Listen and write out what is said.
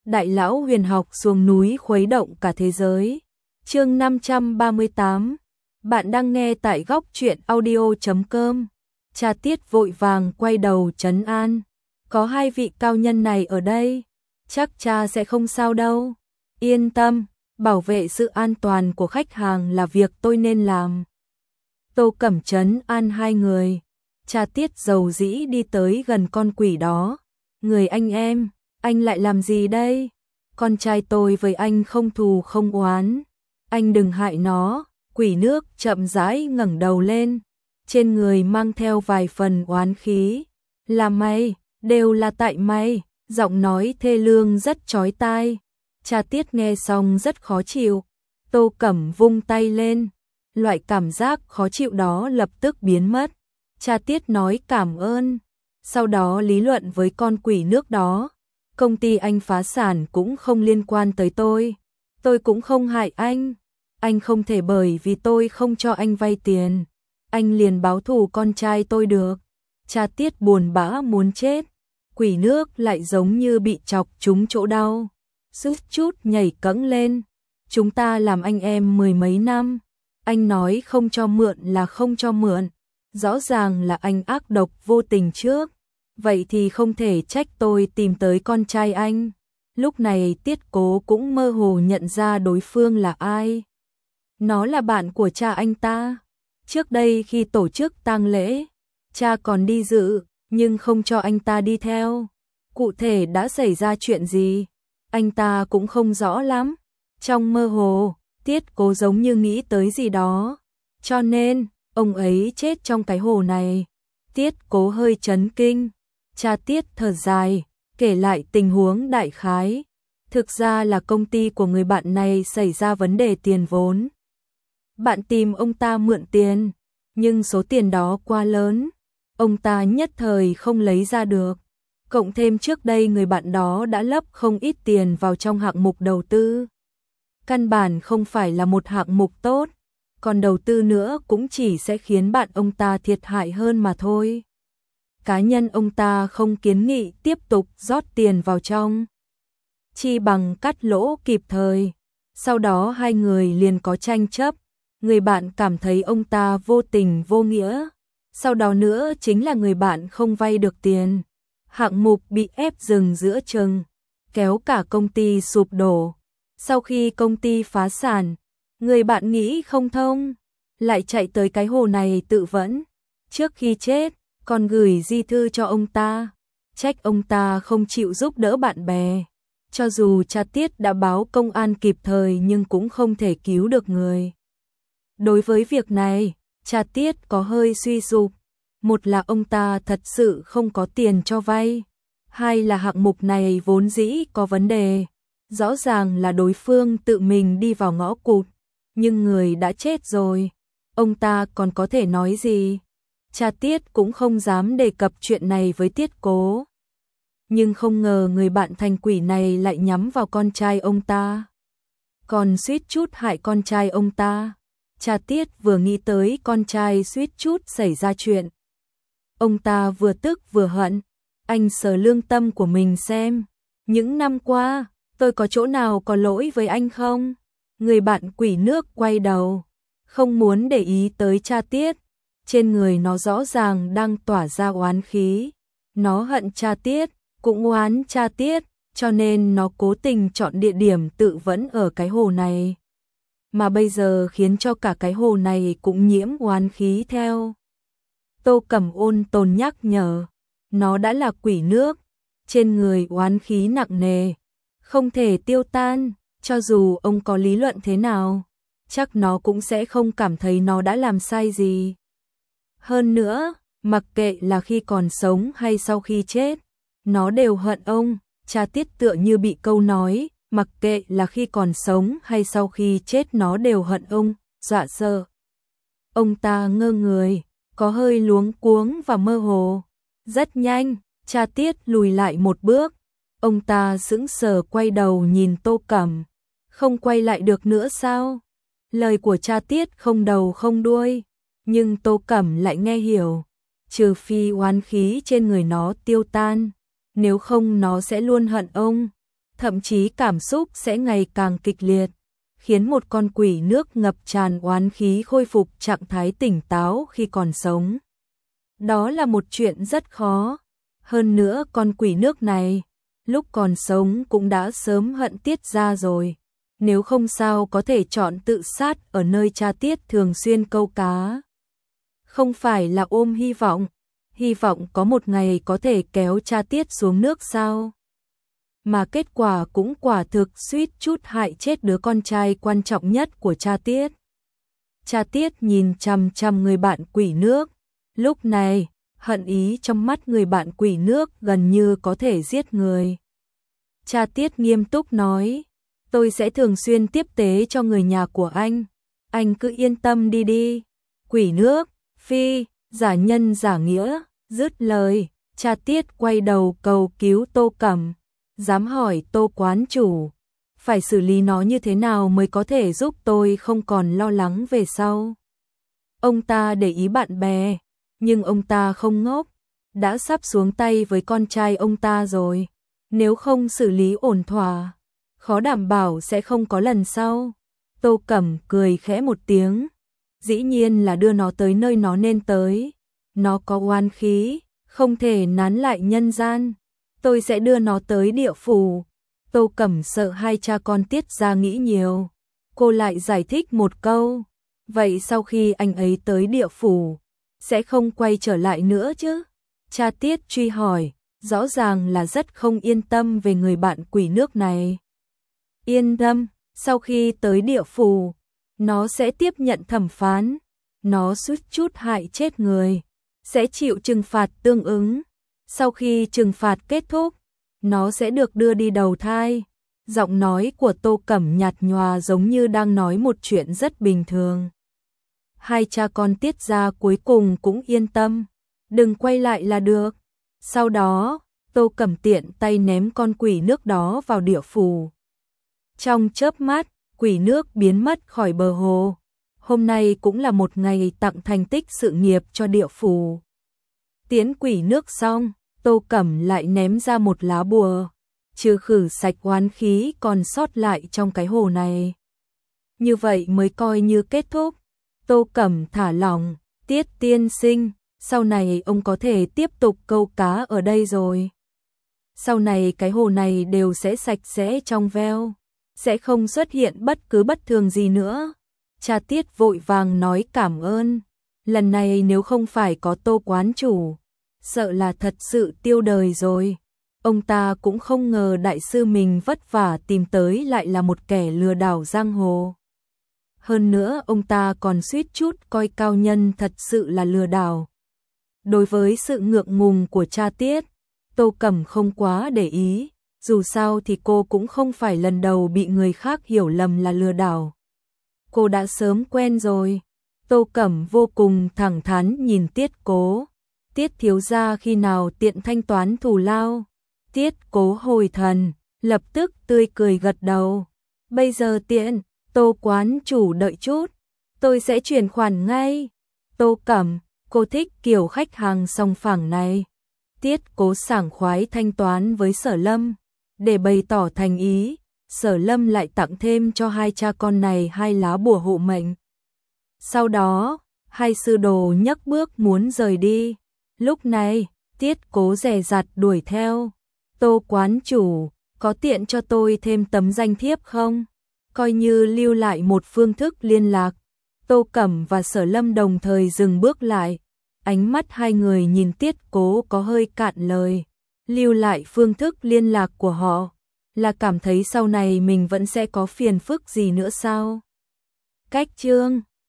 Đại lão huyền học xuống núi khuấy động cả thế giới. Chương 538. Bạn đang nghe tại góc truyện audio.com. Cha Tiết vội vàng quay đầu trấn an. Có hai vị cao nhân này ở đây, chắc cha sẽ không sao đâu. Yên tâm, bảo vệ sự an toàn của khách hàng là việc tôi nên làm. Tô Cẩm trấn an hai người. Cha Tiết dầu dĩ đi tới gần con quỷ đó. Người anh em, anh lại làm gì đây? Con trai tôi với anh không thù không oán. Anh đừng hại nó. Quỷ nước chậm rãi ngẩng đầu lên. Trên người mang theo vài phần oán khí. Là mày, đều là tại mày. Giọng nói thê lương rất chói tai. Cha Tiết nghe xong rất khó chịu. Tô Cẩm vung tay lên. Loại cảm giác khó chịu đó lập tức biến mất. Cha Tiết nói cảm ơn. Sau đó lý luận với con quỷ nước đó. Công ty anh phá sản cũng không liên quan tới tôi. Tôi cũng không hại anh. Anh không thể bởi vì tôi không cho anh vay tiền. Anh liền báo thù con trai tôi được. Cha Tiết buồn bã muốn chết. Quỷ nước lại giống như bị chọc trúng chỗ đau. Sút chút nhảy cẫng lên. Chúng ta làm anh em mười mấy năm. Anh nói không cho mượn là không cho mượn. Rõ ràng là anh ác độc vô tình trước. Vậy thì không thể trách tôi tìm tới con trai anh. Lúc này Tiết Cố cũng mơ hồ nhận ra đối phương là ai. Nó là bạn của cha anh ta. Trước đây khi tổ chức tang lễ, cha còn đi dự, nhưng không cho anh ta đi theo. Cụ thể đã xảy ra chuyện gì, anh ta cũng không rõ lắm. Trong mơ hồ, Tiết Cố giống như nghĩ tới gì đó. Cho nên, ông ấy chết trong cái hồ này. Tiết Cố hơi chấn kinh. Cha Tiết thở dài, kể lại tình huống đại khái. Thực ra là công ty của người bạn này xảy ra vấn đề tiền vốn. Bạn tìm ông ta mượn tiền, nhưng số tiền đó quá lớn. Ông ta nhất thời không lấy ra được. Cộng thêm trước đây người bạn đó đã lấp không ít tiền vào trong hạng mục đầu tư. Căn bản không phải là một hạng mục tốt. Còn đầu tư nữa cũng chỉ sẽ khiến bạn ông ta thiệt hại hơn mà thôi. Cá nhân ông ta không kiến nghị tiếp tục rót tiền vào trong. Chi bằng cắt lỗ kịp thời. Sau đó hai người liền có tranh chấp. Người bạn cảm thấy ông ta vô tình vô nghĩa. Sau đó nữa chính là người bạn không vay được tiền. Hạng mục bị ép dừng giữa chừng, kéo cả công ty sụp đổ. Sau khi công ty phá sản, người bạn nghĩ không thông, lại chạy tới cái hồ này tự vẫn. Trước khi chết, còn gửi di thư cho ông ta, trách ông ta không chịu giúp đỡ bạn bè. Cho dù cha Tiết đã báo công an kịp thời nhưng cũng không thể cứu được người. Đối với việc này, cha Tiết có hơi suy sụp. Một là ông ta thật sự không có tiền cho vay. Hai là hạng mục này vốn dĩ có vấn đề. Rõ ràng là đối phương tự mình đi vào ngõ cụt. Nhưng người đã chết rồi. Ông ta còn có thể nói gì? Cha Tiết cũng không dám đề cập chuyện này với Tiết Cố. Nhưng không ngờ người bạn thành quỷ này lại nhắm vào con trai ông ta. Còn suýt chút hại con trai ông ta. Cha Tiết vừa nghĩ tới con trai suýt chút xảy ra chuyện. Ông ta vừa tức vừa hận. Anh sờ lương tâm của mình xem. Những năm qua, tôi có chỗ nào có lỗi với anh không? Người bạn quỷ nước quay đầu. Không muốn để ý tới cha Tiết. Trên người nó rõ ràng đang tỏa ra oán khí. Nó hận cha Tiết, cũng oán cha Tiết. Cho nên nó cố tình chọn địa điểm tự vẫn ở cái hồ này. Mà bây giờ khiến cho cả cái hồ này cũng nhiễm oán khí theo. Tô Cẩm ôn tồn nhắc nhở. Nó đã là quỷ nước. Trên người oán khí nặng nề. Không thể tiêu tan. Cho dù ông có lý luận thế nào, chắc nó cũng sẽ không cảm thấy nó đã làm sai gì. Hơn nữa, mặc kệ là khi còn sống hay sau khi chết, nó đều hận ông. Cha Tiết tựa như bị câu nói, mặc kệ là khi còn sống hay sau khi chết nó đều hận ông, dọa sợ. Ông ta ngơ người, có hơi luống cuống và mơ hồ. Rất nhanh, cha Tiết lùi lại một bước. Ông ta sững sờ quay đầu nhìn Tô Cẩm. Không quay lại được nữa sao? Lời của cha Tiết không đầu không đuôi. Nhưng Tô Cẩm lại nghe hiểu. Trừ phi oán khí trên người nó tiêu tan. Nếu không nó sẽ luôn hận ông. thậm chí cảm xúc sẽ ngày càng kịch liệt, khiến một con quỷ nước ngập tràn oán khí khôi phục trạng thái tỉnh táo khi còn sống. Đó là một chuyện rất khó. Hơn nữa con quỷ nước này, lúc còn sống cũng đã sớm hận Tiết gia rồi. Nếu không sao có thể chọn tự sát ở nơi cha Tiết thường xuyên câu cá. Không phải là ôm hy vọng có một ngày có thể kéo cha Tiết xuống nước sao? Mà kết quả cũng quả thực suýt chút hại chết đứa con trai quan trọng nhất của cha Tiết. Cha Tiết nhìn chằm chằm người bạn quỷ nước. Lúc này, hận ý trong mắt người bạn quỷ nước gần như có thể giết người. Cha Tiết nghiêm túc nói, tôi sẽ thường xuyên tiếp tế cho người nhà của anh cứ yên tâm đi. Quỷ nước, phi, giả nhân giả nghĩa, dứt lời, cha Tiết quay đầu cầu cứu Tô Cẩm, dám hỏi Tô quán chủ, phải xử lý nó như thế nào mới có thể giúp tôi không còn lo lắng về sau. Ông ta để ý bạn bè, nhưng ông ta không ngốc, đã sắp xuống tay với con trai ông ta rồi, nếu không xử lý ổn thỏa, khó đảm bảo sẽ không có lần sau. Tô Cẩm cười khẽ một tiếng, dĩ nhiên là đưa nó tới nơi nó nên tới, nó có oán khí, không thể nán lại nhân gian, tôi sẽ đưa nó tới địa phủ. Tô Cẩm sợ hai cha con Tiết gia nghĩ nhiều, cô lại giải thích một câu, vậy sau khi anh ấy tới địa phủ, sẽ không quay trở lại nữa chứ? Cha Tiết truy hỏi, rõ ràng là rất không yên tâm về người bạn quỷ nước này. Yên tâm, sau khi tới địa phủ, nó sẽ tiếp nhận thẩm phán, nó suýt chút hại chết người, sẽ chịu trừng phạt tương ứng. Sau khi trừng phạt kết thúc, nó sẽ được đưa đi đầu thai. Giọng nói của Tô Cẩm nhạt nhòa giống như đang nói một chuyện rất bình thường. Hai cha con Tiết gia cuối cùng cũng yên tâm, đừng quay lại là được. Sau đó, Tô Cẩm tiện tay ném con quỷ nước đó vào địa phủ. Trong chớp mắt, quỷ nước biến mất khỏi bờ hồ. Hôm nay cũng là một ngày tặng thành tích sự nghiệp cho địa phủ. Tiến quỷ nước xong, Tô Cẩm lại ném ra một lá bùa, trừ khử sạch oán khí còn sót lại trong cái hồ này. Như vậy mới coi như kết thúc. Tô Cẩm thả lỏng, Tiết tiên sinh, sau này ông có thể tiếp tục câu cá ở đây rồi. Sau này cái hồ này đều sẽ sạch sẽ trong veo, sẽ không xuất hiện bất cứ bất thường gì nữa. Cha Tiết vội vàng nói cảm ơn, lần này nếu không phải có Tô quán chủ, sợ là thật sự tiêu đời rồi. Ông ta cũng không ngờ đại sư mình vất vả tìm tới lại là một kẻ lừa đảo giang hồ. Hơn nữa ông ta còn suýt chút coi cao nhân thật sự là lừa đảo. Đối với sự ngượng ngùng của cha Tiết, Tô Cẩm không quá để ý, dù sao thì cô cũng không phải lần đầu bị người khác hiểu lầm là lừa đảo. Cô đã sớm quen rồi. Tô Cẩm vô cùng thẳng thắn nhìn Tiết Cố. Tiết thiếu gia khi nào tiện thanh toán thù lao? Tiết Cố hồi thần, lập tức tươi cười gật đầu. Bây giờ tiện, Tô quán chủ đợi chút, tôi sẽ chuyển khoản ngay. Tô Cẩm, cô thích kiểu khách hàng sòng phẳng này. Tiết Cố sảng khoái thanh toán với Sở Lâm, để bày tỏ thành ý. Sở Lâm lại tặng thêm cho hai cha con này 2 lá bùa hộ mệnh. Sau đó, hai sư đồ nhấc bước muốn rời đi. Lúc này, Tiết Cố dè dặt đuổi theo. Tô quán chủ, có tiện cho tôi thêm tấm danh thiếp không? Coi như lưu lại một phương thức liên lạc. Tô Cẩm và Sở Lâm đồng thời dừng bước lại. Ánh mắt hai người nhìn Tiết Cố có hơi cạn lời. Lưu lại phương thức liên lạc của họ, là cảm thấy sau này mình vẫn sẽ có phiền phức gì nữa sao? Cách chương